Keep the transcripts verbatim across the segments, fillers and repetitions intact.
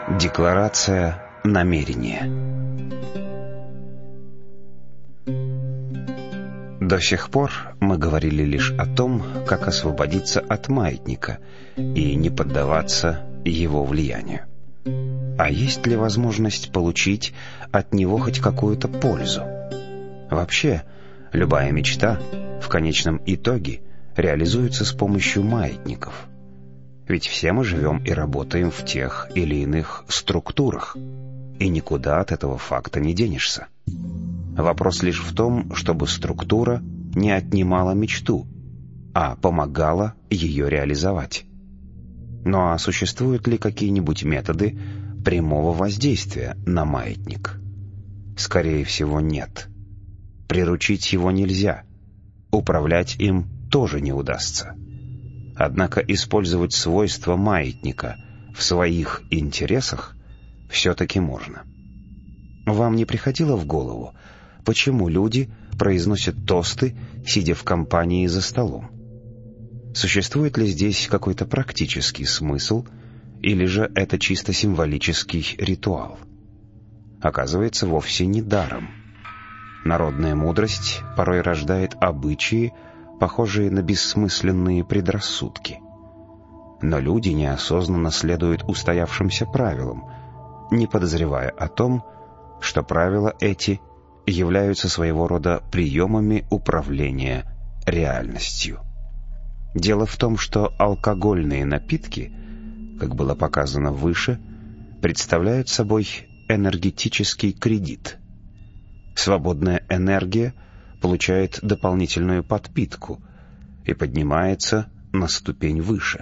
Декларация намерения. До сих пор мы говорили лишь о том, как освободиться от маятника и не поддаваться его влиянию. А есть ли возможность получить от него хоть какую-то пользу? Вообще, любая мечта в конечном итоге реализуется с помощью маятников. Ведь все мы живем и работаем в тех или иных структурах, и никуда от этого факта не денешься. Вопрос лишь в том, чтобы структура не отнимала мечту, а помогала ее реализовать. Ну а существуют ли какие-нибудь методы прямого воздействия на маятник? Скорее всего, нет. Приручить его нельзя, управлять им тоже не удастся. Однако использовать свойства маятника в своих интересах все-таки можно. Вам не приходило в голову, почему люди произносят тосты, сидя в компании за столом? Существует ли здесь какой-то практический смысл, или же это чисто символический ритуал? Оказывается, вовсе не даром. Народная мудрость порой рождает обычаи, похожие на бессмысленные предрассудки. Но люди неосознанно следуют устоявшимся правилам, не подозревая о том, что правила эти являются своего рода приемами управления реальностью. Дело в том, что алкогольные напитки, как было показано выше, представляют собой энергетический кредит. Свободная энергия получает дополнительную подпитку и поднимается на ступень выше.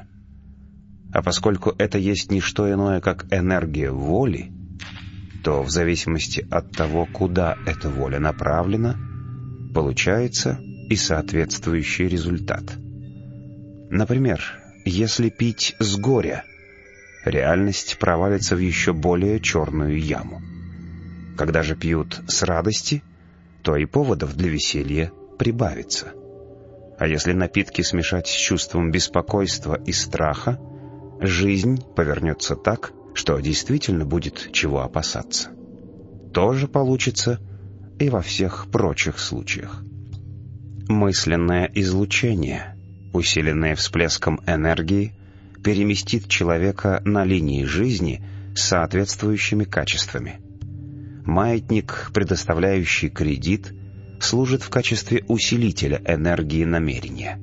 А поскольку это есть не что иное, как энергия воли, то в зависимости от того, куда эта воля направлена, получается и соответствующий результат. Например, если пить с горя, реальность провалится в еще более черную яму. Когда же пьют с радости, то и поводов для веселья прибавится. А если напитки смешать с чувством беспокойства и страха, жизнь повернется так, что действительно будет чего опасаться. То же получится и во всех прочих случаях. Мысленное излучение, усиленное всплеском энергии, переместит человека на линии жизни с соответствующими качествами. Маятник, предоставляющий кредит, служит в качестве усилителя энергии намерения.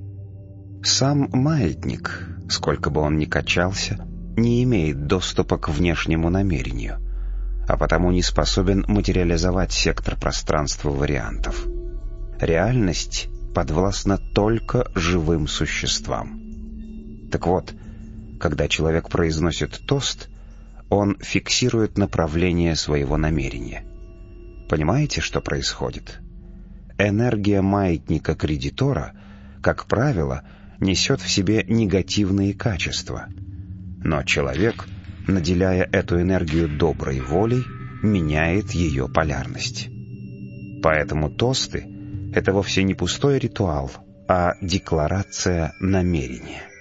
Сам маятник, сколько бы он ни качался, не имеет доступа к внешнему намерению, а потому не способен материализовать сектор пространства вариантов. Реальность подвластна только живым существам. Так вот, когда человек произносит тост, он фиксирует направление своего намерения. Понимаете, что происходит? Энергия маятника кредитора, как правило, несет в себе негативные качества. Но человек, наделяя эту энергию доброй волей, меняет ее полярность. Поэтому тосты — это вовсе не пустой ритуал, а декларация намерения.